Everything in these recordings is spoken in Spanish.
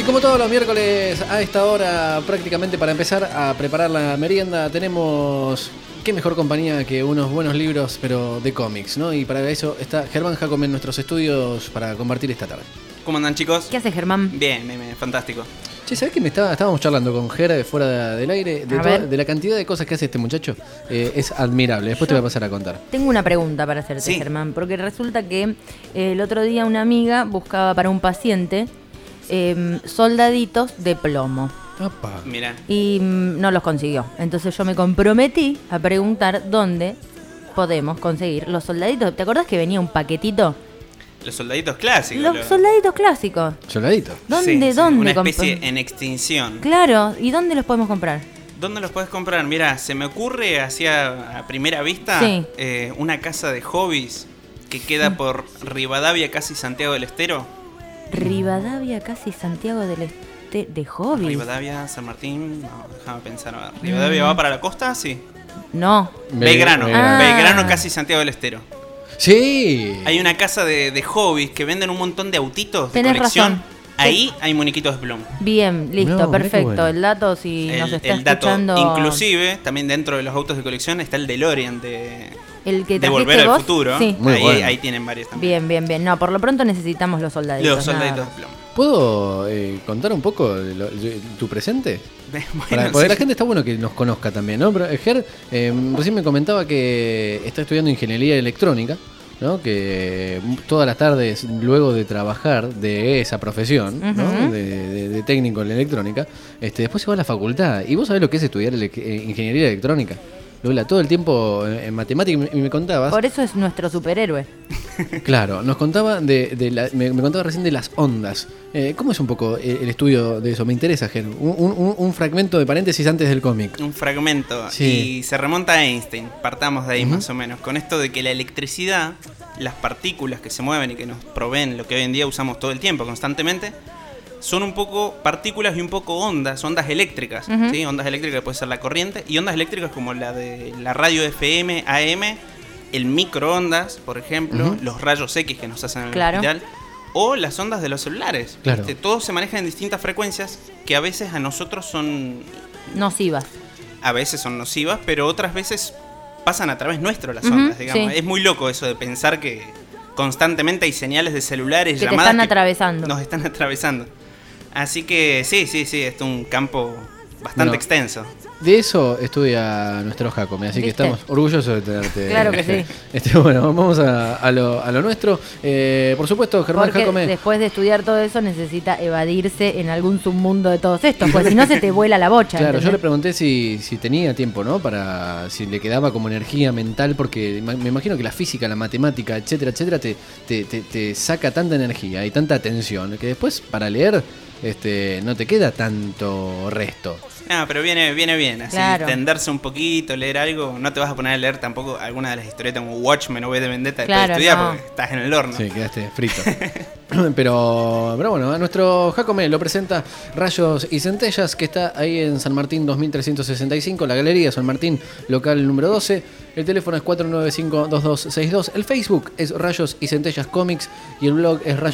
como todos los miércoles a esta hora, prácticamente para empezar a preparar la merienda, tenemos qué mejor compañía que unos buenos libros, pero de cómics, ¿no? Y para eso está Germán Jacome en nuestros estudios para compartir esta tarde. ¿Cómo andan, chicos? ¿Qué haces, Germán? Bien, fantástico. Che, ¿sabés que estábamos charlando con Ger fuera del aire? De la cantidad de cosas que hace este muchacho. Es admirable. Después te voy a pasar a contar. Tengo una pregunta para hacerte, Sí. Germán, porque resulta que el otro día una amiga buscaba para un paciente soldaditos de plomo. Opa. Mira, Y no los consiguió. Entonces yo me comprometí a preguntar dónde podemos conseguir los soldaditos. ¿Te acordás que venía un paquetito? los soldaditos clásicos. Los soldaditos clásicos. Soldadito. ¿Dónde? Una comp- especie en extinción. Claro, ¿y dónde los podemos comprar? ¿Dónde los puedes comprar? Mira, se me ocurre hacia a primera vista Sí. una casa de hobbies que queda por Rivadavia, casi Santiago del Estero. Rivadavia, casi Santiago del Este, de hobby. Rivadavia, San Martín, no, déjame pensar. A ver. ¿Rivadavia va para la costa? Sí. No. Belgrano, Ah. Belgrano, casi Santiago del Estero. Sí. Hay una casa de hobbies que venden un montón de autitos de Tenés colección. razón. Ahí hay muñequitos de plomo. Bien, listo, No, mirá qué perfecto. bueno. El dato, si nos está El dato, escuchando. inclusive, también dentro de los autos de colección está el DeLorean de El que de Volver trajiste al vos. Futuro. Sí. Muy bueno. Ahí tienen varios también. Bien. No, por lo pronto necesitamos los soldaditos. Los soldaditos nada. de plomo. ¿Puedo contar un poco de tu presente? Bueno, Porque sí. la gente está bueno que nos conozca también, ¿no? Pero Ger recién me comentaba que está estudiando ingeniería electrónica, ¿no? Que todas las tardes, luego de trabajar de esa profesión, ¿no? Ujú. de técnico en la electrónica, después se va a la facultad. ¿Y vos sabés lo que es estudiar ingeniería electrónica? Lola, todo el tiempo en matemáticas, y me contabas. Por eso es nuestro superhéroe. Claro, nos contaba me contaba recién de las ondas. ¿Cómo es un poco el estudio de eso? Me interesa, Ger. Un fragmento de paréntesis antes del cómic. Un fragmento. Sí. Y se remonta a Einstein. Partamos de ahí Ujú. más o menos. Con esto de que la electricidad, las partículas que se mueven y que nos proveen lo que hoy en día usamos todo el tiempo, constantemente, son un poco partículas y un poco ondas eléctricas. Ujú. ¿Sí? Ondas eléctricas puede ser la corriente. Y ondas eléctricas como la de la radio FM, AM, el microondas, por ejemplo, Ujú. los rayos X que nos hacen en el Claro. hospital. O las ondas de los celulares. Claro. Todos se manejan en distintas frecuencias que a veces a nosotros son Nocivas. a veces son nocivas, pero otras veces pasan a través nuestro las Ujú, ondas, digamos. sí. Es muy loco eso de pensar que constantemente hay señales de celulares, Que te llamadas están atravesando. nos están atravesando. Así que sí, es un campo bastante Bueno, extenso. De eso estudia nuestro Jacome, así que ¿Viste? estamos orgullosos de tenerte. Claro que sí. Bueno, vamos a lo nuestro. Por supuesto, Germán Porque Jacome. después de estudiar todo eso necesita evadirse en algún submundo de todos estos, pues si no se te vuela la bocha. Claro, yo le ¿entendés? pregunté si tenía tiempo, ¿no? Si le quedaba como energía mental, porque me imagino que la física, la matemática, etcétera, te saca tanta energía y tanta atención que después para leer no te queda tanto resto. No, pero viene bien, así Claro. tenderse un poquito, leer algo. No te vas a poner a leer tampoco alguna de las historietas como Watchmen o V de Vendetta después Claro, de estudiar no. porque estás en el horno. Sí, quedaste frito. Pero bueno, a nuestro Jacome lo presenta Rayos y Centellas, que está ahí en San Martín 2365, la Galería San Martín, local número 12. El teléfono es 495-2262. El Facebook es Rayos y Centellas Comics y el blog es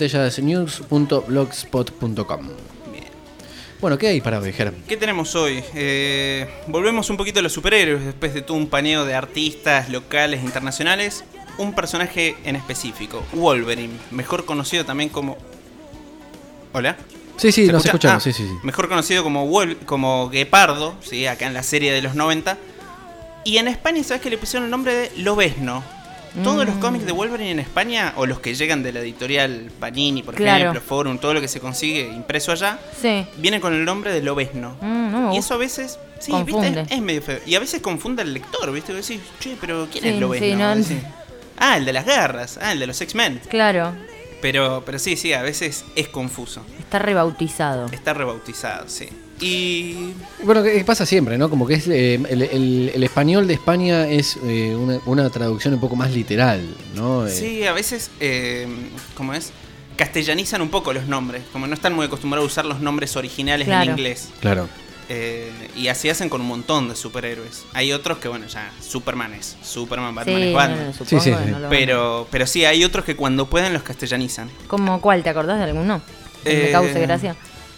rayosycentellasnews.blogspot.com. Bien. Bueno, ¿qué hay para hoy, Ger? ¿Qué tenemos hoy? Volvemos un poquito a los superhéroes después de todo un paneo de artistas locales e internacionales. Un personaje en específico, Wolverine, mejor conocido también como... ¿Hola? Sí, ¿Se nos escucha? escuchamos, sí. Mejor conocido como Guepardo, ¿sí? Acá en la serie de los 90. Y en España, ¿sabes que le pusieron el nombre de Lobezno? Todos los cómics de Wolverine en España, o los que llegan de la editorial Panini, por Claro. ejemplo, Forum, todo lo que se consigue impreso allá, Sí. vienen con el nombre de Lobezno. No me Y gusta. eso a veces, sí, Confunde. ¿viste? Es medio feo. Y a veces confunde al lector, ¿viste? Que decís, che, pero ¿quién Sí, es Lobezno? sí, no- Decís, ah, el de las garras, el de los X-Men. Claro, Pero sí, a veces es confuso. está rebautizado. Está rebautizado, sí. Y Bueno, que pasa siempre, ¿no? Como que es el español de España es una traducción un poco más literal, ¿no? sí, a veces, ¿cómo es? Castellanizan un poco los nombres. Como no están muy acostumbrados a usar los nombres originales Claro. en inglés. Claro. Y así hacen con un montón de superhéroes. Hay otros que, bueno, ya, Superman es Superman, Batman Sí, es Batman. no, supongo, Sí. no lo- Pero sí, hay otros que cuando pueden los castellanizan. ¿Cómo cuál? ¿Te acordás de alguno? Que me Eh, cause gracia.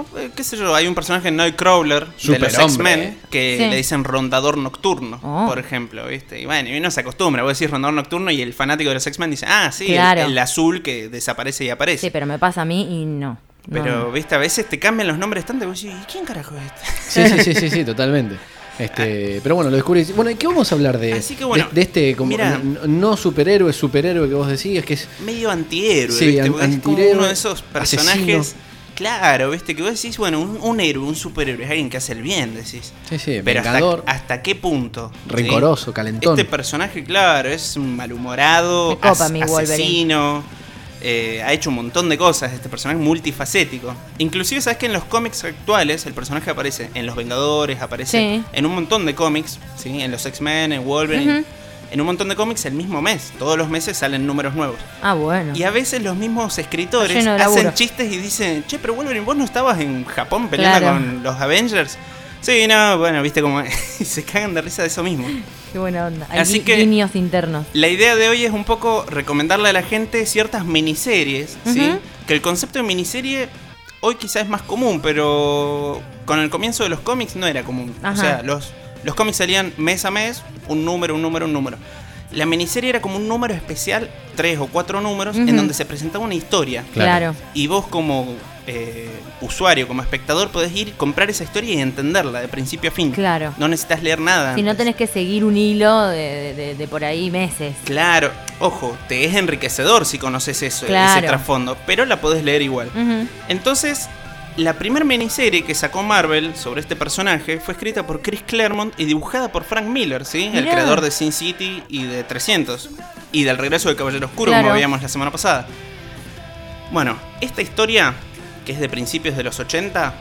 qué sé yo, hay un personaje Nightcrawler de los Superhombre. X-Men que Sí. le dicen rondador nocturno, Oh. por ejemplo, ¿viste? Y bueno, y uno se acostumbra, vos decís rondador nocturno y el fanático de los X-Men dice, sí, Claro. el azul que desaparece y aparece. Sí, pero me pasa a mí y no. Pero, No. viste, a veces te cambian los nombres tanto que vos decís, ¿y quién carajo es este? Sí, totalmente. Pero bueno, lo descubrí. Bueno, ¿y qué vamos a hablar de, Así que bueno, de este como mira. no superhéroe que vos decías, que es Medio antihéroe, Sí, ¿viste? Porque es como antihéroe, uno de esos personajes. asesino. Claro, ¿viste? Que vos decís, bueno, un héroe, un superhéroe, es alguien que hace el bien, decís. sí, Pero vengador, hasta qué punto. ¿sí? rencoroso, calentón. Este personaje, claro, es un malhumorado, Me copa mi Wolverine. asesino. Ha hecho un montón de cosas, este personaje multifacético. Inclusive, ¿sabes que en los cómics actuales el personaje aparece en Los Vengadores, aparece Sí. en un montón de cómics, ¿sí? En los X-Men, en Wolverine, Ujú. en un montón de cómics el mismo mes. Todos los meses salen números nuevos. Ah, bueno. Y a veces los mismos escritores Lleno de hacen laburo. chistes y dicen, che, pero Wolverine, ¿vos no estabas en Japón peleando Claro. con los Avengers? Sí, no, bueno, viste cómo se cagan de risa de eso mismo. Qué buena onda. Hay Así que- guiños internos. La idea de hoy es un poco recomendarle a la gente ciertas miniseries, ¿sí? Ujú. Que el concepto de miniserie hoy quizás es más común, pero con el comienzo de los cómics no era común. Ajá. O sea, los cómics salían mes a mes, un número. La miniserie era como un número especial, 3 o 4 números, Ujú. en donde se presentaba una historia. Claro. Y vos como usuario, como espectador, podés ir, comprar esa historia y entenderla de principio a fin. Claro. No necesitas leer nada. Si no antes. tenés que seguir un hilo de por ahí meses. Claro, ojo, te es enriquecedor si conoces eso, Claro. ese trasfondo, pero la podés leer igual. Ujú. Entonces, la primer miniserie que sacó Marvel sobre este personaje fue escrita por Chris Claremont y dibujada por Frank Miller, ¿sí? El Mirá. creador de Sin City y de 300. Y del regreso de Caballero Oscuro, Claro. como veíamos la semana pasada. Bueno, esta historia, que es de principios de los 80,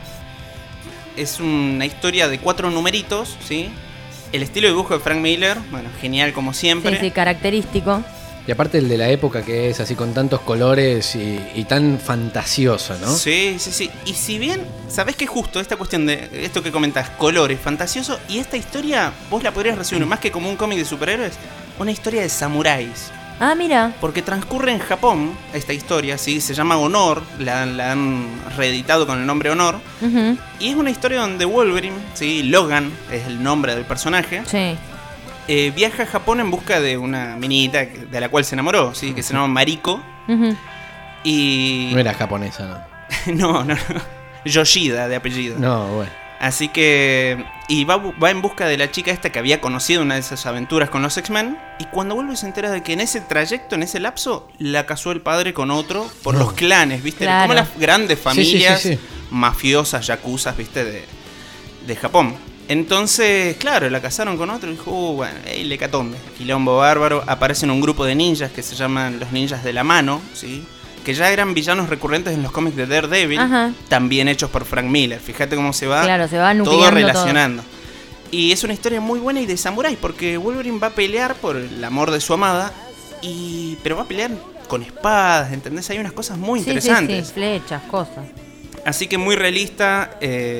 es una historia de 4 numeritos, ¿sí? El estilo de dibujo de Frank Miller, bueno, genial como siempre. Sí, característico. Y aparte el de la época que es así con tantos colores y tan fantasioso, ¿no? Sí. Y si bien, ¿sabés que justo esta cuestión de esto que comentás, colores, fantasioso, y esta historia vos la podrías resumir más que como un cómic de superhéroes, una historia de samuráis? Ah, mira. Porque transcurre en Japón esta historia, ¿sí? Se llama Honor, la han reeditado con el nombre Honor, Ujú. y es una historia donde Wolverine, ¿sí? Logan es el nombre del personaje, Sí. viaja a Japón en busca de una minita de la cual se enamoró, ¿sí? Que se llama Mariko, Ujú. y... No era japonesa, no. Yoshida de apellido. no. No, bueno. Así que... Y va en busca de la chica esta que había conocido en una de esas aventuras con los X-Men. Y cuando vuelve se entera de que en ese trayecto, en ese lapso, la casó el padre con otro por No. los clanes, ¿viste? Claro. Como las grandes familias Sí. mafiosas, yakuzas, ¿viste? De Japón. Entonces, claro, la casaron con otro y dijo, bueno, le catombe, quilombo bárbaro. Aparecen un grupo de ninjas que se llaman los ninjas de la mano, ¿sí? Que ya eran villanos recurrentes en los cómics de Daredevil, Ajá. también hechos por Frank Miller. Fíjate cómo se va, Claro, se va todo nucleando relacionando. Y es una historia muy buena y de samurái, porque Wolverine va a pelear por el amor de su amada, pero va a pelear con espadas, ¿entendés? Hay unas cosas muy interesantes. Sí, flechas, cosas. Así que muy realista.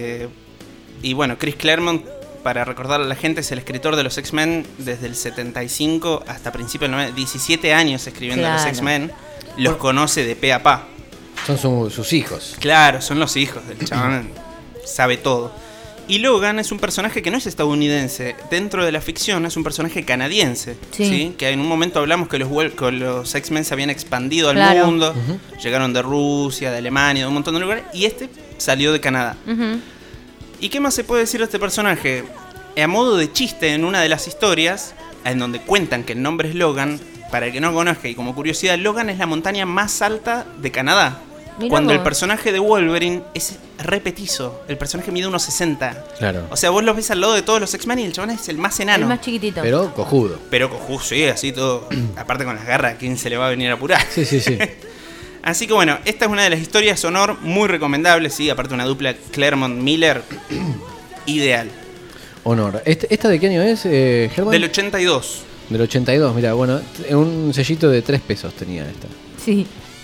Y bueno, Chris Claremont, para recordarle a la gente, es el escritor de los X-Men desde el 75 hasta principios del 90. 17 años escribiendo a los Claro. X-Men. Los conoce de pe a pa. Son sus hijos. Claro, son los hijos del chabón. Sabe todo. Y Logan es un personaje que no es estadounidense. Dentro de la ficción es un personaje canadiense. Sí. ¿Sí? Que en un momento hablamos que los X-Men se habían expandido al Claro. mundo. Llegaron de Rusia, de Alemania, de un montón de lugares. Y este salió de Canadá. Ujú. ¿Y qué más se puede decir de este personaje? A modo de chiste, en una de las historias, en donde cuentan que el nombre es Logan, para el que no conozca y como curiosidad, Logan es la montaña más alta de Canadá. Mirá Cuando el vos. personaje de Wolverine es repetizo. El personaje mide 1,60. Claro. O sea, vos los ves al lado de todos los X-Men y el chabón es el más enano. El más chiquitito. Pero cojudo. Pero cojudo, sí, así todo. Aparte con las garras, ¿quién se le va a venir a apurar? Sí. Así que bueno, esta es una de las historias Honor muy recomendable, sí, aparte una dupla Claremont-Miller ideal. Honor. ¿Esta de qué año es, Germán? Del 82. Del 82, mira, bueno, un sellito de 3 pesos tenía esta. Sí.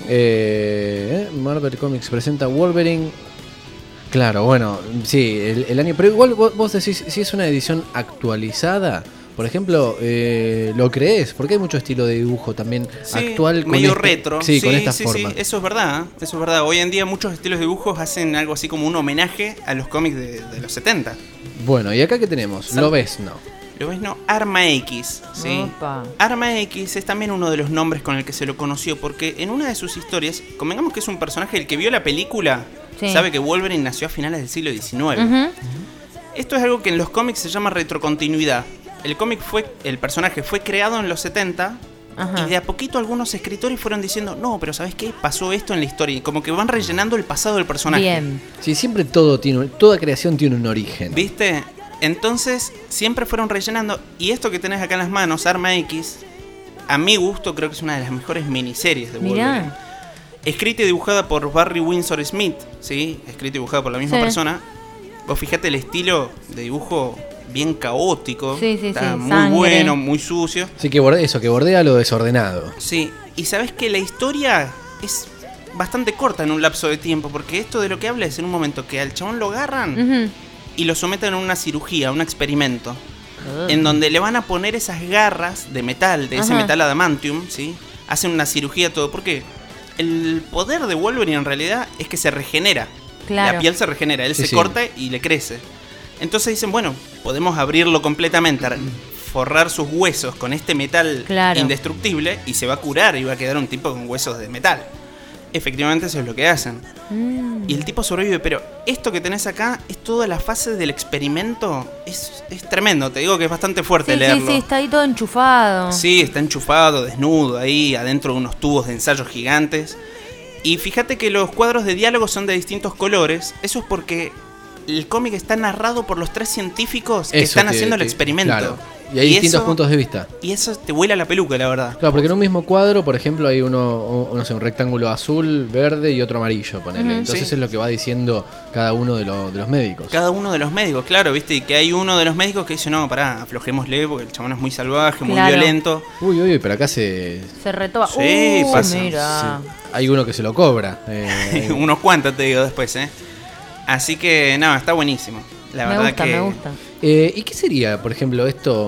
Marvel Comics presenta Wolverine. Claro, bueno, sí, el año. Pero igual vos decís, si es una edición actualizada por ejemplo, ¿lo crees? Porque hay mucho estilo de dibujo también actual. Con medio retro. Sí, con esta forma. Sí, eso es verdad. Eso es verdad. Hoy en día muchos estilos de dibujos hacen algo así como un homenaje a los cómics de los 70. Bueno, ¿y acá qué tenemos? ¿Lo ves? No. ¿Lo ves? No. Arma X. ¿Sí? Opa. Arma X es también uno de los nombres con el que se lo conoció, porque en una de sus historias, convengamos que es un personaje, el que vio la película, sabe que Wolverine nació a finales del siglo XIX. Esto es algo que en los cómics se llama retrocontinuidad. El personaje fue creado en los 70 y de a poquito algunos escritores fueron diciendo, no, pero ¿sabes qué? Pasó esto en la historia. Y como que van rellenando el pasado del personaje. Bien. Sí, siempre toda creación tiene un origen. ¿Viste? Entonces, siempre fueron rellenando. Y esto que tenés acá en las manos, Arma X, a mi gusto creo que es una de las mejores miniseries de Wolverine. Escrita y dibujada por Barry Windsor Smith, ¿sí? Escrita y dibujada por la misma persona. Vos fijate el estilo de dibujo bien caótico. Está muy sangre. bueno, muy sucio. Sí, que bordea lo desordenado. Sí, y sabés que la historia es bastante corta en un lapso de tiempo, porque esto de lo que habla es en un momento que al chabón lo agarran y lo someten a una cirugía, a un experimento, en donde le van a poner esas garras de metal, de ese metal adamantium, ¿sí? Hacen una cirugía, todo. ¿Por qué? El poder de Wolverine en realidad es que se regenera. Claro. La piel se regenera, él se corta y le crece. Entonces dicen, bueno, podemos abrirlo completamente, forrar sus huesos con este metal indestructible y se va a curar y va a quedar un tipo con huesos de metal. Efectivamente eso es lo que hacen. Y el tipo sobrevive, pero esto que tenés acá es toda la fase del experimento. Es tremendo, te digo que es bastante fuerte leerlo. Sí, está ahí todo enchufado. Sí, está enchufado, desnudo, ahí adentro de unos tubos de ensayo gigantes. Y fíjate que los cuadros de diálogo son de distintos colores. Eso es porque el cómic está narrado por los 3 científicos que están haciendo el experimento. Claro. Y hay distintos puntos de vista. Y eso te vuela la peluca, la verdad. Claro, porque en un mismo cuadro, por ejemplo, hay un rectángulo azul, verde y otro amarillo, ponele. Entonces es lo que va diciendo cada uno de los médicos. Cada uno de los médicos, claro, viste, y que hay uno de los médicos que dice, no, pará, aflojémosle porque el chabón es muy salvaje, muy violento. Uy, pero acá se retoba. Sí, pasa. Mira. Sí. Hay uno que se lo cobra. Unos cuantos te digo después, Así que, no, está buenísimo. La verdad que... Me gusta. ¿Y qué sería, por ejemplo, esto?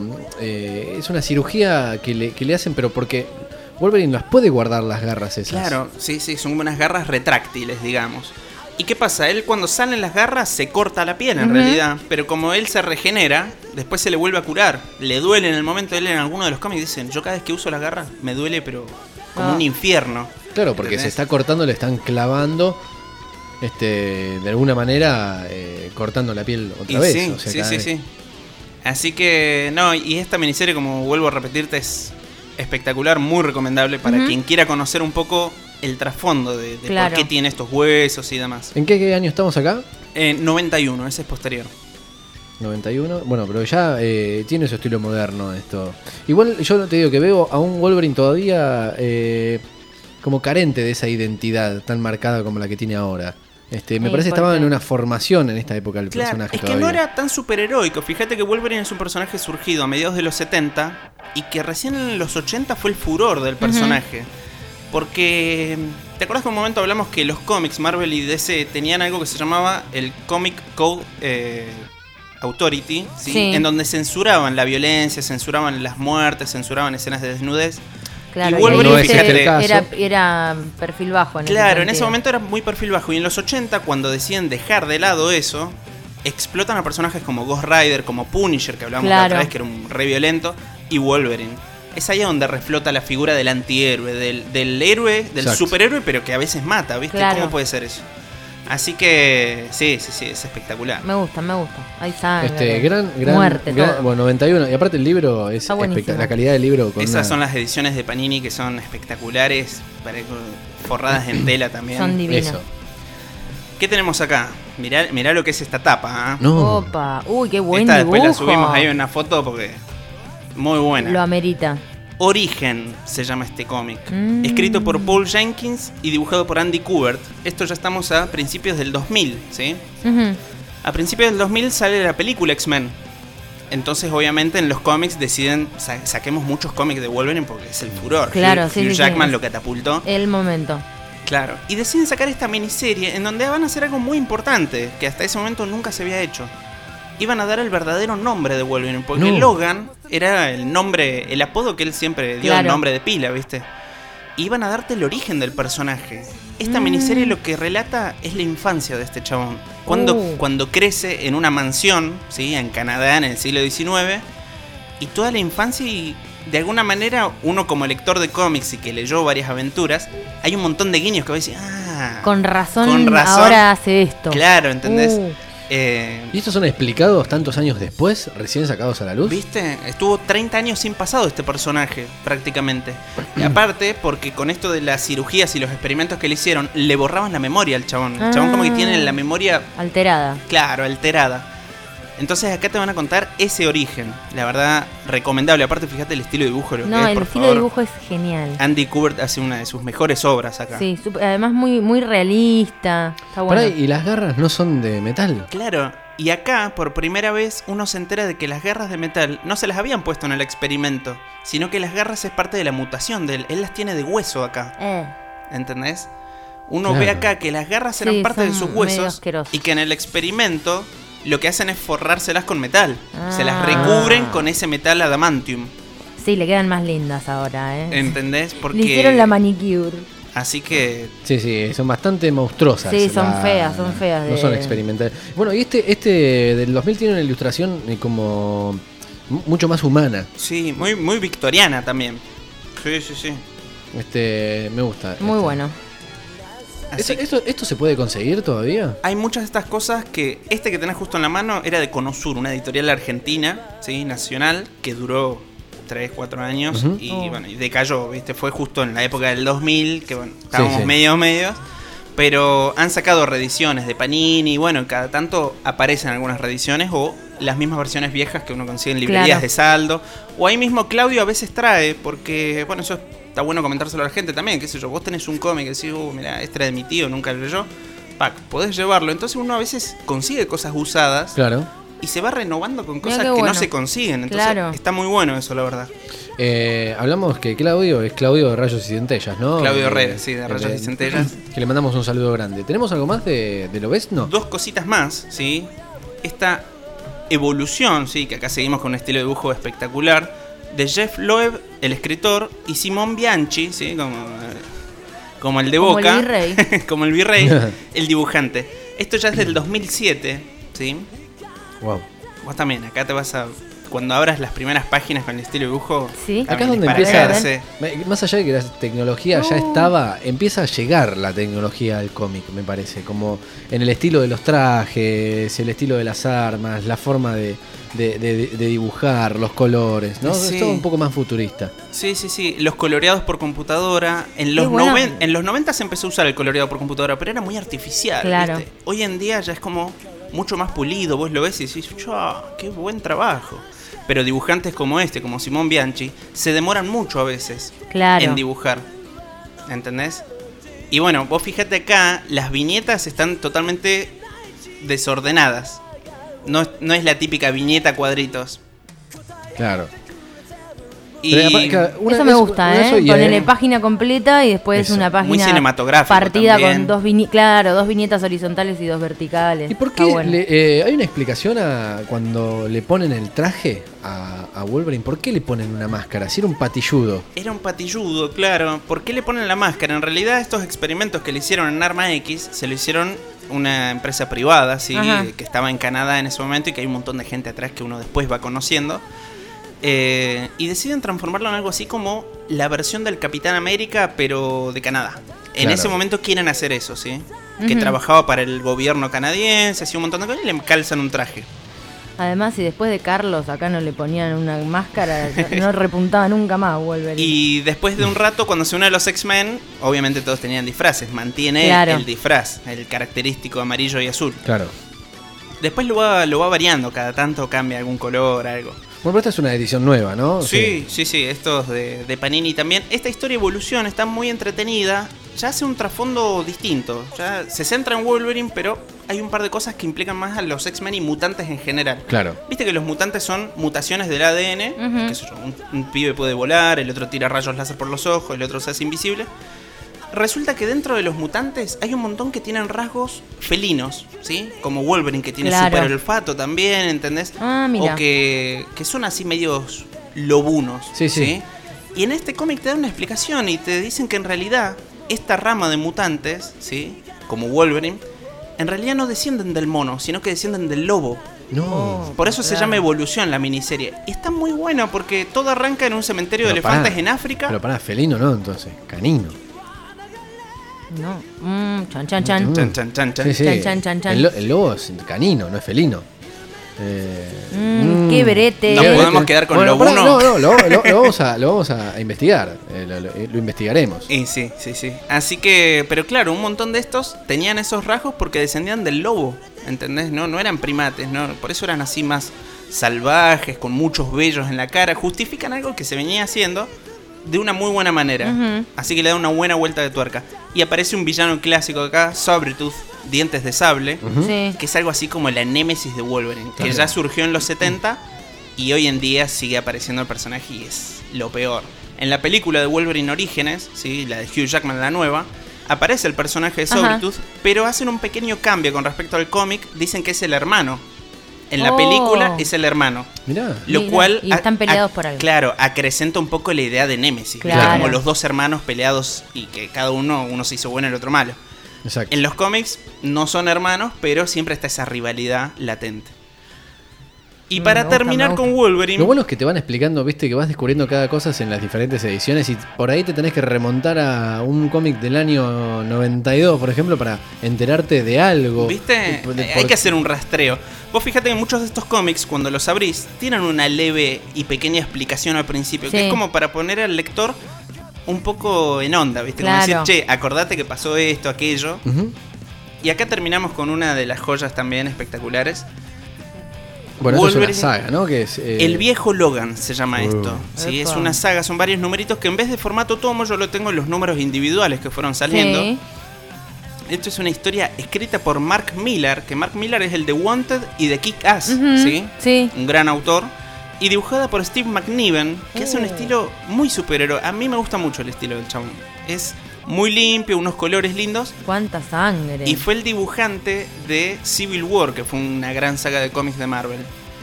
Es una cirugía que le hacen, pero porque Wolverine las puede guardar las garras esas. Claro, sí, son unas garras retráctiles, digamos. ¿Y qué pasa? Él cuando salen las garras se corta la piel en realidad, pero como él se regenera, después se le vuelve a curar. Le duele en el momento, él en alguno de los cómics dicen, yo cada vez que uso las garras me duele, pero como un infierno. Claro, porque ¿entendés? Se está cortando, le están clavando... de alguna manera cortando la piel otra vez. Sí, o sea, sí. Así que, no, y esta miniserie, como vuelvo a repetirte, es espectacular, muy recomendable para quien quiera conocer un poco el trasfondo de por qué tiene estos huesos y demás. ¿En qué año estamos acá? 91, ese es posterior. 91, bueno, pero ya tiene su estilo moderno esto. Igual yo te digo que veo a un Wolverine todavía como carente de esa identidad tan marcada como la que tiene ahora. Me parece que estaba en una formación en esta época el personaje. Es que todavía no era tan superheroico. Fíjate que Wolverine es un personaje surgido a mediados de los 70 y que recién en los 80 fue el furor del personaje. Porque, ¿te acuerdas que un momento hablamos que los cómics Marvel y DC tenían algo que se llamaba el Comic Code Authority, ¿sí? En donde censuraban la violencia, censuraban las muertes, censuraban escenas de desnudez? Claro, y Wolverine, fíjate, era perfil bajo. En ese momento era muy perfil bajo. Y en los 80, cuando deciden dejar de lado eso, explotan a personajes como Ghost Rider, como Punisher, que hablábamos la otra vez, que era un re violento, y Wolverine. Es ahí donde reflota la figura del antihéroe, del héroe, del superhéroe, pero que a veces mata, ¿viste? ¿Cómo puede ser eso? Así que sí, es espectacular. Me gusta. Ahí sangre, gran muerte, todo. Bueno, 91. Y aparte el libro es espectacular. La calidad del libro. Esas son las ediciones de Panini que son espectaculares, forradas en tela también. Son divinas. Eso. ¿Qué tenemos acá? Mirá lo que es esta tapa. No. Opa, uy, qué buen esta dibujo. Después la subimos ahí en una foto porque muy buena. Lo amerita. Origen se llama este cómic. Escrito por Paul Jenkins y dibujado por Andy Kubert. Esto ya estamos a principios del 2000, ¿sí? A principios del 2000 sale la película X-Men. Entonces, obviamente, en los cómics deciden saquemos muchos cómics de Wolverine porque es el furor. Claro, Hugh Jackman lo catapultó. El momento. Claro. Y deciden sacar esta miniserie en donde van a hacer algo muy importante que hasta ese momento nunca se había hecho. Iban a dar el verdadero nombre de Wolverine, porque Logan era el nombre, el apodo que él siempre dio, el nombre de pila, ¿viste? Iban a darte el origen del personaje. Esta miniserie lo que relata es la infancia de este chabón. Cuando crece en una mansión, ¿sí? En Canadá en el siglo XIX, y toda la infancia, y de alguna manera uno como lector de cómics y que leyó varias aventuras, hay un montón de guiños que va a decir, con razón ahora hace esto. Claro, ¿entendés? ¿Y estos son explicados tantos años después, recién sacados a la luz? ¿Viste? Estuvo 30 años sin pasado este personaje, prácticamente. Y aparte, porque con esto de las cirugías y los experimentos que le hicieron, le borraban la memoria al chabón. El chabón como que tiene la memoria... alterada. Claro, alterada. Entonces acá te van a contar ese origen. La verdad, recomendable. Aparte, fíjate el estilo de dibujo. El estilo de dibujo es genial. Andy Kubert hace una de sus mejores obras acá. Sí, además muy, muy realista. Está bueno. Y las garras no son de metal. Claro. Y acá, por primera vez, uno se entera de que las garras de metal no se las habían puesto en el experimento, sino que las garras es parte de la mutación de él. Él las tiene de hueso acá. ¿Entendés? Uno ve acá que las garras eran parte de sus huesos y que en el experimento... lo que hacen es forrárselas con metal. Se las recubren con ese metal adamantium. Sí, le quedan más lindas ahora, ¿Entendés? Porque... le hicieron la manicure. Así que... Sí, son bastante monstruosas. Sí, son feas. No son experimentales. Bueno, y este del 2000 tiene una ilustración como mucho más humana. Sí, muy, muy victoriana también. Sí. Me gusta. Muy bueno. ¿Esto se puede conseguir todavía? Hay muchas de estas cosas que... Este que tenés justo en la mano era de Conosur, una editorial argentina, ¿sí? Nacional, que duró 3-4 años y bueno, y decayó, ¿viste? Fue justo en la época del 2000, que bueno, estábamos medio. Pero han sacado reediciones de Panini, y bueno, cada tanto aparecen algunas reediciones o las mismas versiones viejas que uno consigue en librerías de saldo. O ahí mismo Claudio a veces trae, porque bueno, eso está bueno comentárselo a la gente también, qué sé yo, vos tenés un cómic que decís, mira, este era de mi tío, nunca lo leyó, podés llevarlo. Entonces uno a veces consigue cosas usadas. Claro. Y se va renovando con cosas que no se consiguen. Entonces está muy bueno eso, la verdad. Hablamos que Claudio es Claudio de Rayos y Centellas, ¿no? Claudio Herrera, sí, de Rayos y Centellas. Que le mandamos un saludo grande. ¿Tenemos algo más de Lobezno? 2 cositas más, ¿sí? Esta evolución, ¿sí? Que acá seguimos con un estilo de dibujo espectacular, de Jeff Loeb, el escritor, y Simón Bianchi, ¿sí? Como el de Boca. El virrey. Como el virrey, el dibujante. Esto ya es del 2007, ¿sí? Wow. Vos también, acá te vas a... Cuando abras las primeras páginas con el estilo de dibujo, acá es donde empieza, más allá de que la tecnología ya estaba, empieza a llegar la tecnología al cómic, me parece, como en el estilo de los trajes, el estilo de las armas, la forma de dibujar, los colores, ¿no? Sí. Es todo un poco más futurista. Sí, los coloreados por computadora. En los 90 se empezó a usar el coloreado por computadora, pero era muy artificial, claro. ¿viste? Hoy en día ya es como mucho más pulido, vos lo ves y decís, qué buen trabajo. Pero dibujantes como como Simón Bianchi, se demoran mucho a veces en dibujar. ¿Entendés? Y bueno, vos fíjate acá, las viñetas están totalmente desordenadas. No es la típica viñeta cuadritos. Claro. Y eso me gusta, ponerle página completa y después una página muy cinematográfica partida también. Con dos viñetas horizontales y 2 verticales. ¿Y por qué hay una explicación a cuando le ponen el traje a Wolverine? ¿Por qué le ponen una máscara? Si era un patilludo. Era un patilludo, claro. ¿Por qué le ponen la máscara? En realidad estos experimentos que le hicieron en Arma X se lo hicieron una empresa privada, ¿sí? Que estaba en Canadá en ese momento y que hay un montón de gente atrás que uno después va conociendo. Y deciden transformarlo en algo así como la versión del Capitán América, pero de Canadá. En ese momento quieren hacer eso, ¿sí? Que trabajaba para el gobierno canadiense, hacía un montón de cosas y le calzan un traje. Además, si después de Carlos acá no le ponían una máscara, no repuntaba nunca más Wolverine. Y después de un rato, cuando se une a los X-Men, obviamente todos tenían disfraces. Mantiene el disfraz, el característico amarillo y azul. Claro. Después lo va variando, cada tanto cambia algún color, algo. Bueno, pero esta es una edición nueva, ¿no? Sí, esto es de Panini también. Esta historia evoluciona, está muy entretenida. Ya hace un trasfondo distinto. Ya se centra en Wolverine, pero hay un par de cosas que implican más a los X-Men y mutantes en general. Claro. Viste que los mutantes son mutaciones del ADN. Un pibe puede volar, el otro tira rayos láser por los ojos, el otro se hace invisible. Resulta que dentro de los mutantes hay un montón que tienen rasgos felinos, ¿sí? Como Wolverine, que tiene super olfato también, ¿entendés? Mira. O que son así medios lobunos. Sí, sí. Y en este cómic te dan una explicación y te dicen que en realidad esta rama de mutantes, ¿sí? Como Wolverine, en realidad no descienden del mono, sino que descienden del lobo. No. Por eso se llama Evolución la miniserie. Y está muy buena porque todo arranca en un cementerio de Pero elefantes pará, en África. Pero para felino, ¿no? Entonces, canino. No. Chan, chan, chan. Chan, chan, chan, chan. Sí, sí. Chan, chan, chan, chan. El lobo es canino, no es felino. Qué brete. No podemos quedar con bueno, lobuno. No, lo vamos a investigar. Lo investigaremos. Y sí. Así que, pero claro, un montón de estos tenían esos rasgos porque descendían del lobo, ¿entendés? No eran primates, ¿no? Por eso eran así más salvajes, con muchos vellos en la cara. Justifican algo que se venía haciendo de una muy buena manera. Así que le da una buena vuelta de tuerca. Y aparece un villano clásico acá, Sabretooth, dientes de sable, Sí. que es algo así como la némesis de Wolverine, que ya surgió en los 70 y hoy en día sigue apareciendo el personaje y es lo peor. En la película de Wolverine Orígenes, ¿sí? La de Hugh Jackman, la nueva, aparece el personaje de Sabretooth, pero hacen un pequeño cambio con respecto al cómic. Dicen que es el hermano. En la película es el hermano. Mirá. Lo cual Y están peleados por algo. Claro, acrecenta un poco la idea de Némesis. Claro. ¿Viste? Como los dos hermanos peleados y que cada uno se hizo bueno y el otro malo. Exacto. En los cómics no son hermanos, pero siempre está esa rivalidad latente. Y para Me gusta, terminar me con gusta. Wolverine... Lo bueno es que te van explicando, viste, que vas descubriendo cada cosa en las diferentes ediciones y por ahí te tenés que remontar a un cómic del año 92, por ejemplo, para enterarte de algo. ¿Viste? Hay que hacer un rastreo. Vos fíjate que muchos de estos cómics, cuando los abrís, tienen una leve y pequeña explicación al principio, que Sí. es como para poner al lector un poco en onda, ¿viste? Claro. Como decir, che, acordate que pasó esto, aquello. Ujú. Y acá terminamos con una de las joyas también espectaculares. Bueno, esto es Wolverine- una saga, ¿no? Que es, El viejo Logan se llama esto. Sí, Epa. es una saga, son varios numeritos que en vez de formato tomo yo lo tengo en los números individuales que fueron saliendo. Sí. Esto es una historia escrita por Mark Millar, que Mark Millar es el de Wanted y de Kick-Ass, Ujú, ¿sí? sí. Un gran autor. Y dibujada por Steve McNiven, que hace un estilo muy superhéroe. A mí me gusta mucho el estilo del chabón. Es muy limpio, unos colores lindos. Cuánta sangre. Y fue el dibujante de Civil War, que fue una gran saga de cómics de Marvel.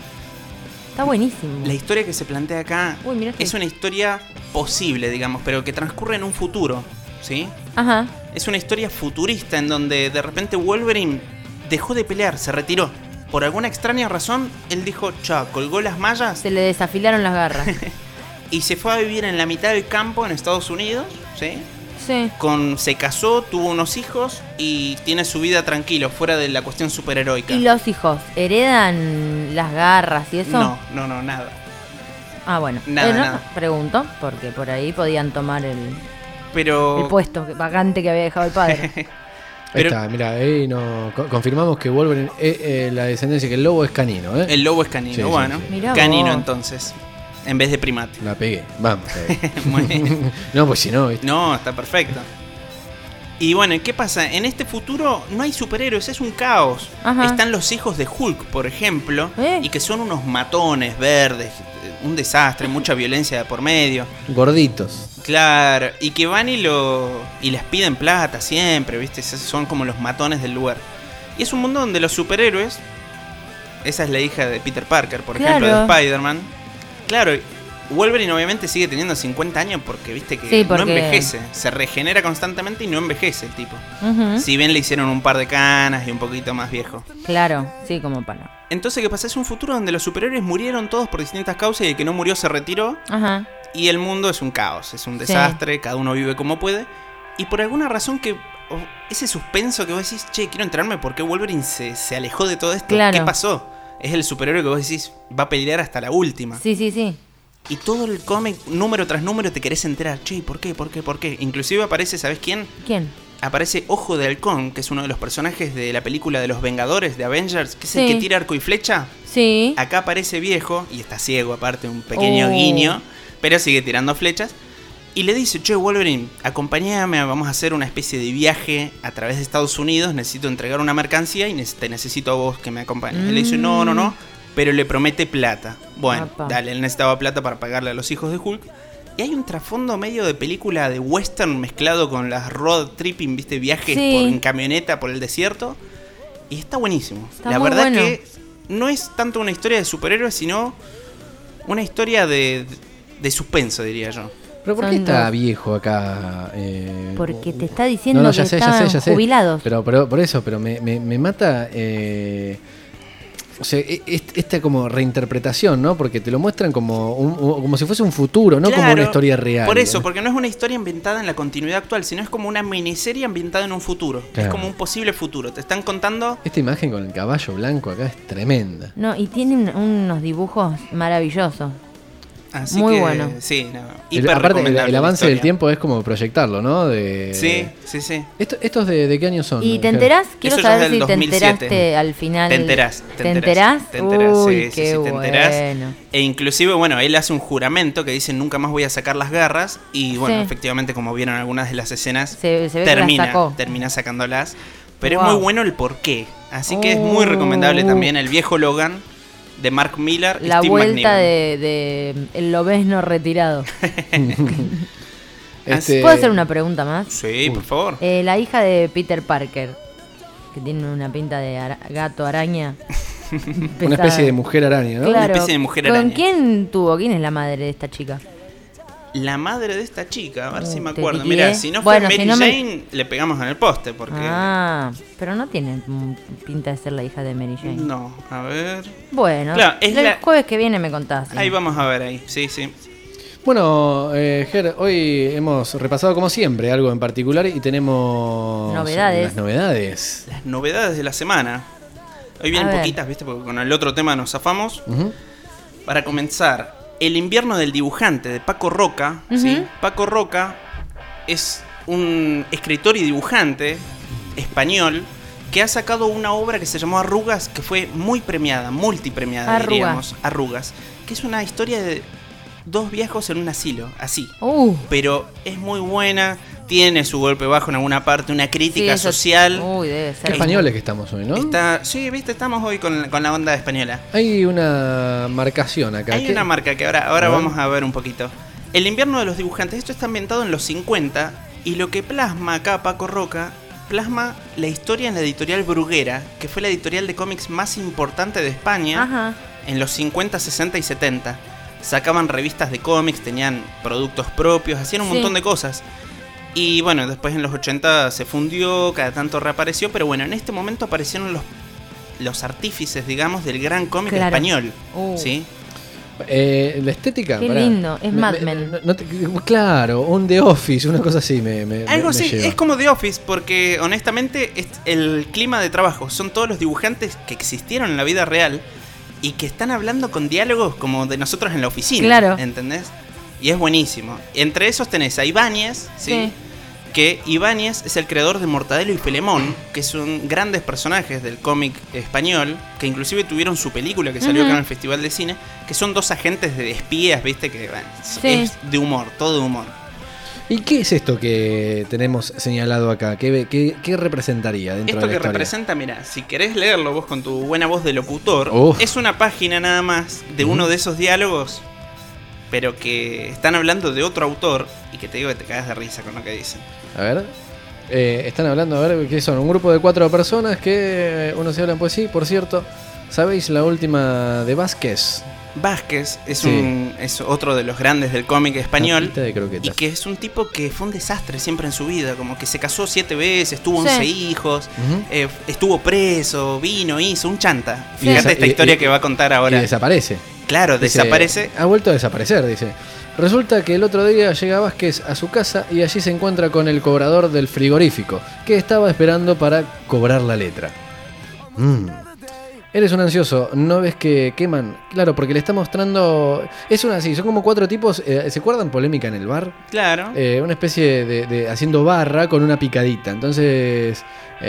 Está buenísimo. La historia que se plantea acá Uy, mirá es una historia posible, digamos, pero que transcurre en un futuro, ¿sí? Ajá. Es una historia futurista en donde de repente Wolverine dejó de pelear, se retiró. Por alguna extraña razón, él dijo, chao, colgó las mallas Se le desafilaron las garras. y se fue a vivir en la mitad del campo en Estados Unidos, ¿sí? Sí. Se casó, tuvo unos hijos y tiene su vida tranquilo, fuera de la cuestión superheroica. ¿Y los hijos heredan las garras y eso? No, nada. Ah, bueno. Nada. Pregunto, porque por ahí podían tomar el Pero... puesto vacante que había dejado el padre. Ahí pero- está, mira, ahí confirmamos que Wolverine, la descendencia, que el lobo es canino, ¿eh? El lobo es canino, Sí, sí, bueno. sí. Mirá Canino vos. entonces, en vez de primate. La pegué, vamos. Muy bien. No, pues si no, ¿viste? No, está perfecto. Y bueno, ¿qué pasa? En este futuro no hay superhéroes, es un caos. Ajá. Están los hijos de Hulk, por ejemplo, ¿Eh? y que son unos matones verdes, un desastre, mucha violencia de por medio. Gorditos. Claro, y que van y les piden plata siempre, ¿viste? Esos son como los matones del lugar. Y es un mundo donde los superhéroes, esa es la hija de Peter Parker, por ejemplo, de Claro. Spider-Man. Claro, Wolverine obviamente sigue teniendo 50 años porque viste que Sí, no porque- envejece, se regenera constantemente y no envejece el tipo. Ujú. Si bien le hicieron un par de canas y un poquito más viejo. Claro, sí, como para. Entonces, ¿qué pasa? Es un futuro donde los superhéroes murieron todos por distintas causas y el que no murió se retiró. Ajá. Y el mundo es un caos, es un desastre, cada uno vive como puede. Y por alguna razón ese suspenso que vos decís, che, quiero enterarme por qué Wolverine se alejó de todo esto. Claro. ¿Qué pasó? Es el superhéroe que vos decís, va a pelear hasta la última. Sí, sí, sí. Y todo el cómic, número tras número, te querés enterar. Che, ¿por qué? ¿Por qué? ¿Por qué? Inclusive aparece, ¿sabés quién? ¿Quién? Aparece Ojo de Halcón, que es uno de los personajes de la película de los Vengadores, de Avengers, que es el Sí. que tira arco y flecha. Sí. Acá aparece viejo, y está ciego aparte, un pequeño Oh. guiño, pero sigue tirando flechas. Y le dice, che, Wolverine, acompáñame, vamos a hacer una especie de viaje a través de Estados Unidos, necesito entregar una mercancía y te necesito a vos que me acompañes. Él le dice, no, pero le promete plata. Bueno, Apa. dale, él necesitaba plata para pagarle a los hijos de Hulk. Y hay un trasfondo medio de película de western mezclado con las road tripping, viste, viajes Sí. en camioneta por el desierto. Y está buenísimo. Está La muy verdad bueno. que no es tanto una historia de superhéroes, sino Una historia de suspenso, diría yo. ¿Pero por qué Son está dos. viejo acá? Porque te está diciendo que estaban jubilados. Pero por eso, pero me mata... o sea, esta como reinterpretación, ¿no? Porque te lo muestran como si fuese un futuro, no como Claro, una historia real. Por eso, porque no es una historia ambientada en la continuidad actual, sino es como una miniserie ambientada en un futuro. Claro. Es como un posible futuro. Te están contando... Esta imagen con el caballo blanco acá es tremenda. No, y tiene unos dibujos maravillosos. Así Muy que, bueno. Sí, no, Aparte, recomendable el la avance del historia. tiempo es como proyectarlo, ¿no? Sí. ¿Estos de qué años son? ¿Y te Ger? enterás? Quiero Eso ya es saber del si te 2007. enteraste al final. Te enterás. ¿Te enterás? Uy, Sí, qué te enterás. bueno. E inclusive, bueno, él hace un juramento que dice nunca más voy a sacar las garras. Y bueno, Sí. efectivamente, como vieron algunas de las escenas, Se ve que las sacó. termina sacándolas. Pero Wow. es muy bueno el porqué. Así que es muy recomendable también el viejo Logan de Mark Millar y La Steve vuelta McNiven. de el lobezno retirado. Este- ¿Puedo hacer una pregunta más? Sí, por favor. La hija de Peter Parker, que tiene una pinta de gato araña. Una especie de mujer araña, ¿no? Claro. especie de mujer ¿Con araña. quién tuvo? ¿Quién es la madre de esta chica? La madre de esta chica, a ver si me te acuerdo. liquidé. Mira, si no fue Bueno, si Mary no me- Jane, le pegamos en el poste, porque... Ah, pero no tiene pinta de ser la hija de Mary Jane. No, a ver... Bueno, Claro, es el la- jueves que viene me contás. ¿sí? Ahí vamos a ver, ahí. Sí. Bueno, Ger, hoy hemos repasado como siempre algo en particular y tenemos Novedades. las novedades. Las novedades de la semana. Hoy vienen A ver. poquitas, ¿viste? Porque con el otro tema nos zafamos. Ujú. Para comenzar, El invierno del dibujante de Paco Roca. ¿Sí? Paco Roca es un escritor y dibujante español que ha sacado una obra que se llamó Arrugas, que fue muy premiada, multipremiada, Arrugas. diríamos. Arrugas. Que es una historia de dos viejos en un asilo, así. Pero es muy buena, tiene su golpe bajo en alguna parte, una crítica eso- social. Uy, debe ser. Qué españoles que estamos hoy, ¿no? Sí, viste, estamos hoy con la onda española. Hay una marcación acá. Hay ¿Qué? una marca que ahora A ver. vamos a ver un poquito. El invierno de los dibujantes, esto está ambientado en los 50 y lo que plasma acá Paco Roca, plasma la historia en la editorial Bruguera, que fue la editorial de cómics más importante de España Ajá. en los 50, 60 y 70. Sacaban revistas de cómics, tenían productos propios, hacían un Sí. montón de cosas. Y bueno, después en los 80 se fundió, cada tanto reapareció, pero bueno, en este momento aparecieron los artífices, digamos, del gran cómic Claro. español. Uh. ¿Sí? La estética. Qué lindo, es Mad Men. Claro, un The Office, una cosa así me Algo me así, lleva. es como The Office, porque honestamente el clima de trabajo son todos los dibujantes que existieron en la vida real y que están hablando con diálogos como de nosotros en la oficina. Claro. ¿Entendés? Y es buenísimo. Entre esos tenés a Ibáñez, ¿sí? Sí. Que Ibáñez es el creador de Mortadelo y Filemón, que son grandes personajes del cómic español, que inclusive tuvieron su película que salió acá en el Festival de Cine, que son dos agentes de espías, ¿viste? Que bueno, Sí. es de humor, todo de humor. ¿Y qué es esto que tenemos señalado acá? ¿Qué representaría dentro Esto de la que historia? representa, mira, si querés leerlo vos con tu buena voz de locutor, Uf. es una página nada más de uno de esos diálogos, pero que están hablando de otro autor y que te digo que te cagas de risa con lo que dicen. A ver. Están hablando, a ver, ¿qué son? Un grupo de 4 personas que uno se habla en poesía. Por cierto, ¿sabéis la última de Vázquez? Vázquez es, Sí. es otro de los grandes del cómic español. Tapita de Y croquetas. que es un tipo que fue un desastre siempre en su vida, como que se casó 7 veces, tuvo Sí. 11 hijos, Ujú. estuvo preso, vino, hizo un chanta. Y Fíjate desa- esta y- historia y- que va a contar Y ahora. desaparece. Claro, Dice, desaparece. Ha vuelto a desaparecer, dice. Resulta que el otro día llega Vázquez a su casa y allí se encuentra con el cobrador del frigorífico, que estaba esperando para cobrar la letra. Eres un ansioso, ¿no ves que queman? Claro, porque le está mostrando... son como 4 tipos, ¿se acuerdan Polémica en el bar? Claro. Una especie de haciendo barra con una picadita. Entonces,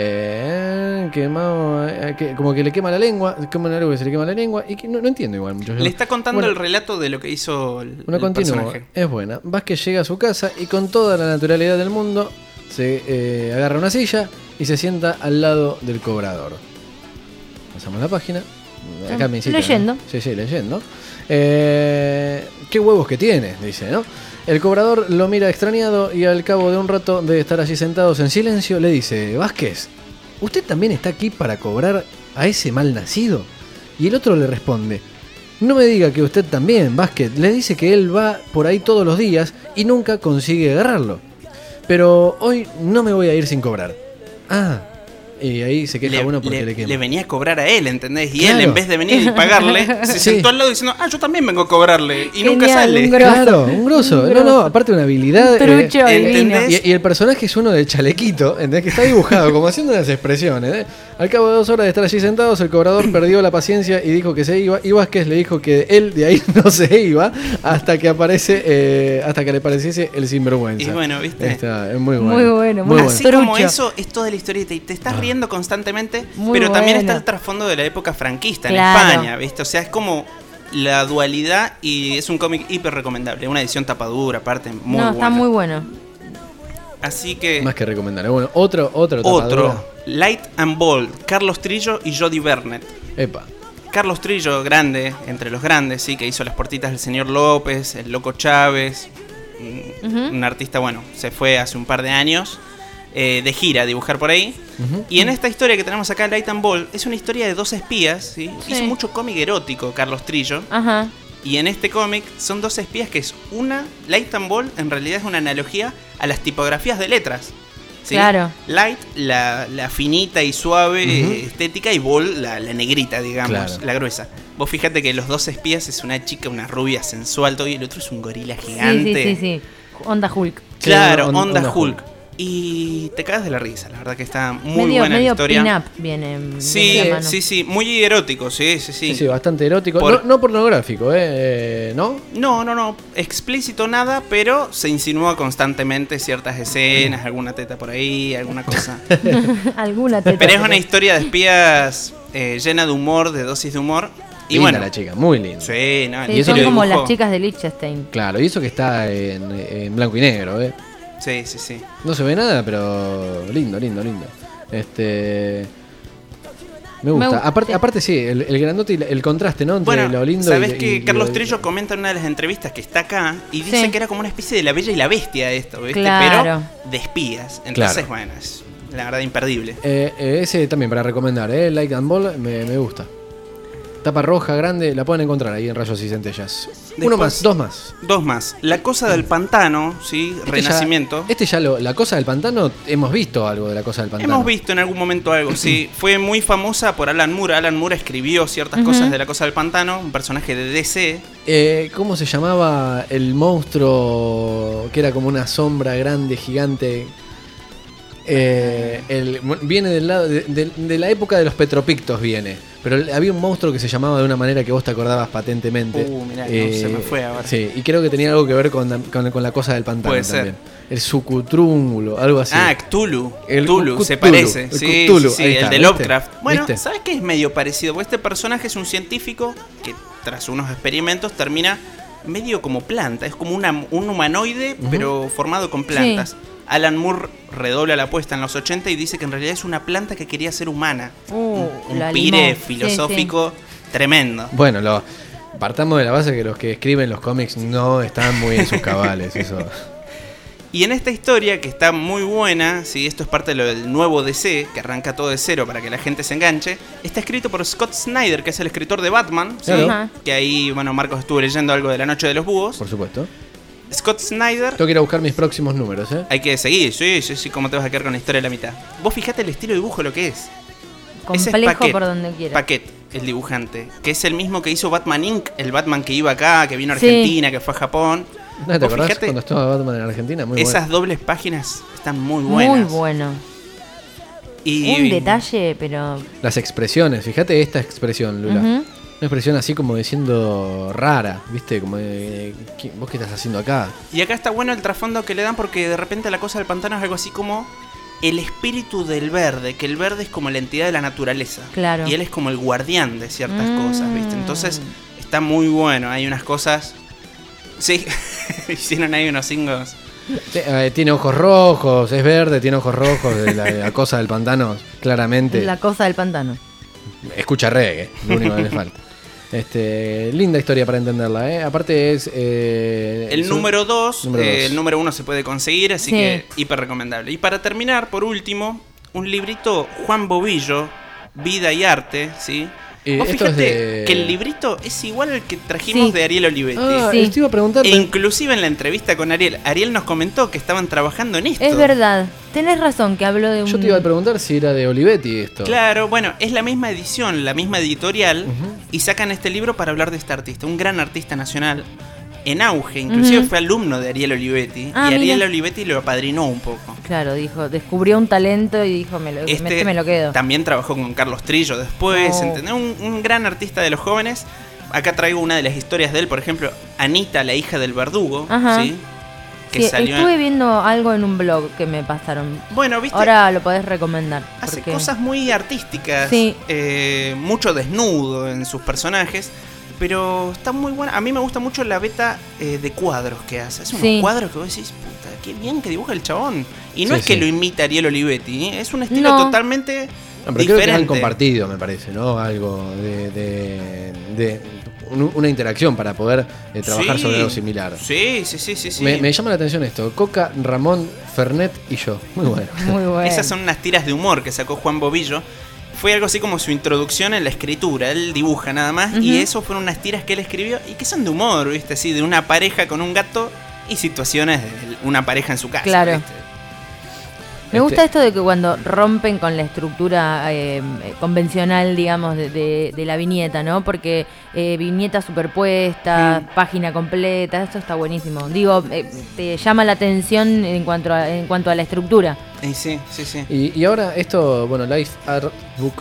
como que le quema la lengua, queman algo que se le quema la lengua, y que no entiendo igual mucho. Le está contando Bueno, el relato de lo que hizo una el continua, personaje. es buena. Vázquez llega a su casa y con toda la naturalidad del mundo se agarra una silla y se sienta al lado del cobrador. Pasamos la página. Acá me incita, Leyendo. ¿no? Sí, leyendo. Qué huevos que tiene, dice, ¿no? El cobrador lo mira extrañado y al cabo de un rato de estar allí sentados en silencio le dice: Vázquez, ¿usted también está aquí para cobrar a ese mal nacido? Y el otro le responde: No me diga que usted también, Basket. Le dice que él va por ahí todos los días y nunca consigue agarrarlo. Pero hoy no me voy a ir sin cobrar. Ah, y ahí se queja uno porque le quema. Le venía a cobrar a él, ¿entendés? Y Claro. él, en vez de venir y pagarle, se Sí. sentó al lado diciendo, yo también vengo a cobrarle. Y nunca Genial, sale. un grosso. Claro, un grosso. Un No, grosso. aparte una habilidad. Trucho ¿entendés? divino. Y el personaje es uno de chalequito, ¿entendés? Que está dibujado, como haciendo unas expresiones. ¿eh? Al cabo de 2 horas de estar allí sentados, el cobrador perdió la paciencia y dijo que se iba. Y Vázquez le dijo que él de ahí no se iba hasta que hasta que le pareciese el sinvergüenza. Y bueno, ¿viste? Está, es muy bueno. Muy bueno, muy Así bueno. como Trucho. eso es toda la historieta y te estás riendo constantemente, Muy pero también está bueno. el trasfondo de la época franquista Claro. en España, ¿viste? O sea, es como la dualidad y es un cómic hiper recomendable, una edición tapadura aparte, muy No, buena. está muy bueno. Así que Más que recomendable. Bueno, otro tapadura. otro, Light and Bold, Carlos Trillo y Jody Bernett. Epa. Carlos Trillo, grande, entre los grandes, sí, que hizo las portitas del señor López, el Loco Chávez, un artista, bueno, se fue hace un par de años de gira a dibujar por ahí. Y en esta historia que tenemos acá, Light and Ball, es una historia de 2 espías, ¿sí? Sí. Hizo mucho cómic erótico Carlos Trillo. Ajá. Y en este cómic son 2 espías que es una... Light and Ball en realidad es una analogía a las tipografías de letras. ¿Sí? Claro. Light, la finita y suave estética, y Ball, la negrita, digamos, Claro. la gruesa. Vos fíjate que los 2 espías es una chica, una rubia sensual, todo, y el otro es un gorila Sí, gigante. sí. Onda Hulk. Claro, Sí, onda onda Hulk. Hulk. Y te cagas de la risa, la verdad que está muy Medio buena la historia. pin-up viene Sí, de la mano. sí, muy erótico, sí. Sí, bastante erótico. Por- No pornográfico, ¿no? No, explícito nada, pero se insinúa constantemente ciertas escenas, alguna teta por ahí, alguna cosa. Alguna teta. Pero es una historia de espías llena de humor, de dosis de humor. Y Linda bueno, la chica, muy linda. sí, no, Sí, y eso son lo como dibujó. las chicas de Liechtenstein. Claro, y eso que está en blanco y negro, ¿eh? Sí. No se ve nada, pero lindo. Me gusta. Aparte sí, el grandote y el contraste, ¿no? Entre Bueno, lo lindo sabes y que Carlos lo- Trillo comenta en una de las entrevistas que está acá y dice Sí. que era como una especie de la Bella y la Bestia esto, ¿viste? Claro. Pero de espías. Entonces, Claro. bueno, es la verdad imperdible. ese también para recomendar, Light and Ball, me gusta. Tapa roja, grande, la pueden encontrar ahí en Rayos y Centellas. Uno más, Después- 2 más. 2 más. La cosa del pantano, ¿sí? Renacimiento. La cosa del pantano, hemos visto algo de la cosa del pantano. Hemos visto en algún momento algo, sí. Fue muy famosa por Alan Moore. Alan Moore escribió ciertas cosas de la cosa del pantano, un personaje de DC. ¿Cómo se llamaba el monstruo que era como una sombra grande, gigante? Viene del lado de la época de los Petropictos, viene. Pero había un monstruo que se llamaba de una manera que vos te acordabas patentemente. Mirá, no, se me fue ahora. Sí, y creo que tenía algo que ver con la cosa del pantano Puede también. ser. El sucutrúngulo, algo así. Ah, Cthulhu. El Cthulhu, se Cthulhu, parece. el Sí, Cthulhu, sí, ahí el está, de ¿viste? Lovecraft. Bueno, ¿Viste? ¿sabes qué es medio parecido? Porque este personaje es un científico que tras unos experimentos termina medio como planta. Es como un humanoide, pero formado con plantas. Sí. Alan Moore redobla la apuesta en los 80 y dice que en realidad es una planta que quería ser humana. Un la pire limó. filosófico tremendo. Bueno, partamos de la base que los que escriben los cómics no están muy en sus cabales. Eso. Y en esta historia, que está muy buena, ¿sí? Esto es parte de lo del nuevo DC, que arranca todo de cero para que la gente se enganche, está escrito por Scott Snyder, que es el escritor de Batman, ¿sí? Claro. Ajá. Que ahí, bueno, Marcos estuvo leyendo algo de La Noche de los Búhos. Por supuesto. Scott Snyder, Tengo que ir a buscar mis próximos números, ¿eh? hay que seguir, sí, ¿cómo te vas a quedar con la historia de la mitad? Vos fijate el estilo de dibujo, lo que es. Ese es Complejo Paquette. por donde quiera. Paquette, el dibujante, que es el mismo que hizo Batman Inc., el Batman que iba acá, que vino a Sí. Argentina, que fue a Japón. ¿No te Vos acordás fijate, cuando estaba Batman en Argentina? Muy esas bueno. dobles páginas están muy buenas. Muy bueno. Y Un detalle, pero. Las expresiones, fíjate esta expresión, Lula. Ujú. Una expresión así como diciendo rara, ¿viste? Como ¿vos qué estás haciendo acá? Y acá está bueno el trasfondo que le dan porque de repente la cosa del pantano es algo así como el espíritu del verde, que el verde es como la entidad de la naturaleza. Claro. Y él es como el guardián de ciertas Mm. cosas, ¿viste? Entonces está muy bueno, hay unas cosas... Sí, hicieron ahí unos singos. Tiene ojos rojos, es verde, tiene ojos rojos, de la cosa del pantano, claramente. La cosa del pantano. Escucha reggae, lo único que le falta. Linda historia para entenderla, ¿eh? Aparte es... El número 2, número dos. el número 1 se puede conseguir, así Sí. que hiper recomendable. Y para terminar, por último, un librito Juan Bobillo, Vida y Arte, ¿sí? Vos esto es fíjate de- que el librito es igual al que trajimos Sí. de Ariel Olivetti. Sí. te iba a preguntar. E inclusive en la entrevista con Ariel nos comentó que estaban trabajando en esto. Es verdad. Tenés razón que habló de un... Yo te iba a preguntar si era de Olivetti esto. Claro, bueno, es la misma edición, la misma editorial, Ujú. y sacan este libro para hablar de este artista, un gran artista nacional en auge, inclusive Ujú. fue alumno de Ariel Olivetti, Ah, y Ariel mira. Olivetti lo apadrinó un poco. Claro, dijo, descubrió un talento y dijo, este me lo quedo. También trabajó con Carlos Trillo después, Oh. ¿entendés? Un gran artista de los jóvenes. Acá traigo una de las historias de él, por ejemplo, Anita, la hija del verdugo, Ajá. ¿sí? Que Sí, salió estuve viendo algo en un blog que me pasaron. Bueno, ¿viste? Ahora lo podés recomendar. Hace porque- cosas muy artísticas, Sí. mucho desnudo en sus personajes, pero está muy buena. A mí me gusta mucho la beta de cuadros que hace. Es unos Sí. cuadros que vos decís, puta, qué bien que dibuja el chabón. Y no Sí, es que sí. lo imita Ariel Olivetti, es un estilo No. totalmente No, pero creo que diferente. han compartido, me parece, ¿no? Algo de una interacción para poder trabajar Sí. sobre algo similar. Sí, sí, sí, sí. sí. Me llama la atención esto. Coca, Ramón, Fernet y yo. Muy bueno. Muy bueno. Esas son unas tiras de humor que sacó Juan Bobillo. Fue algo así como su introducción en la escritura. Él dibuja nada más. Y Ujú. eso fueron unas tiras que él escribió y que son de humor, ¿viste? Así, de una pareja con un gato y situaciones de una pareja en su casa. Claro. ¿viste? Me gusta esto de que cuando rompen con la estructura convencional, digamos, de la viñeta, ¿no? Porque viñeta superpuesta, página completa, esto está buenísimo. Digo, te llama la atención en cuanto a la estructura. Sí, sí, sí. Y ahora esto, bueno, Life Art Book.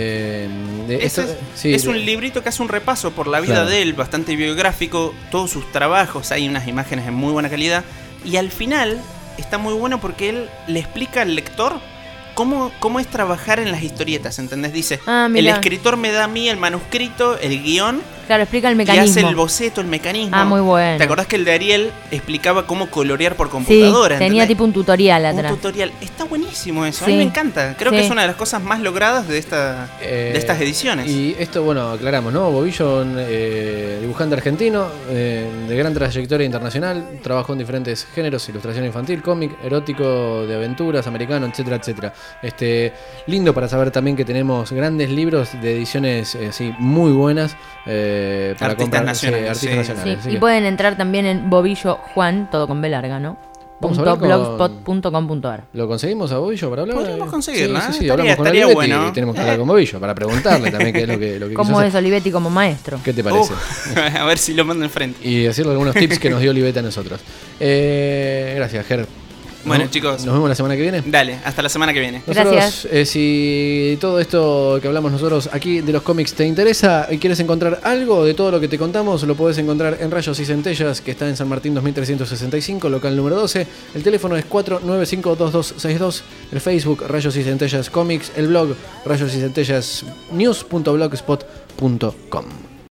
Es un librito que hace un repaso por la vida Claro. de él, bastante biográfico, todos sus trabajos, hay unas imágenes en muy buena calidad. Y al final está muy bueno porque él le explica al lector cómo es trabajar en las historietas, ¿entendés? Dice, Ah, el mira. escritor me da a mí el manuscrito, el guión, Claro, explica el y mecanismo. hace el boceto, el mecanismo. Ah, muy bueno. ¿Te acordás que el de Ariel explicaba cómo colorear por Sí, computadora? tenía ¿entendés? tipo un tutorial Un atrás. tutorial. Está buenísimo eso, a Sí. mí me encanta. Creo que Sí. es una de las cosas más logradas de estas ediciones. Y esto, bueno, aclaramos, ¿no? Bobillo, dibujante argentino, de gran trayectoria internacional, trabajó en diferentes géneros, ilustración infantil, cómic, erótico, de aventuras, americano, etcétera, etcétera. Lindo para saber también que tenemos grandes libros de ediciones así muy buenas para Artistas comprar. nacionales, Artistas sí. nacionales. Sí, así y que pueden entrar también en Bobillo Juan, todo con B larga, ¿no? Vamos a hablar con- .blogspot.com.ar. ¿Lo conseguimos a Bobillo para hablar? Podríamos conseguirlo, Sí, ¿eh? sí, Estaría- hablamos con estaría Olivetti bueno. y tenemos que hablar con Bobillo para preguntarle también qué es lo que quiso ¿Cómo hacer. es Olivetti como maestro? ¿Qué te parece? A ver si lo mando enfrente. Y decirle algunos tips que nos dio Olivetti a nosotros. Gracias, Ger. Bueno, Nos- chicos. Nos vemos la semana que viene. Dale, hasta la semana que viene. Nosotros, Gracias. Si todo esto que hablamos nosotros aquí de los cómics te interesa y quieres encontrar algo de todo lo que te contamos, lo podés encontrar en Rayos y Centellas, que está en San Martín 2365, local número 12. El teléfono es 495-2262. El Facebook Rayos y Centellas Comics. El blog Rayos y Centellas News.blogspot.com.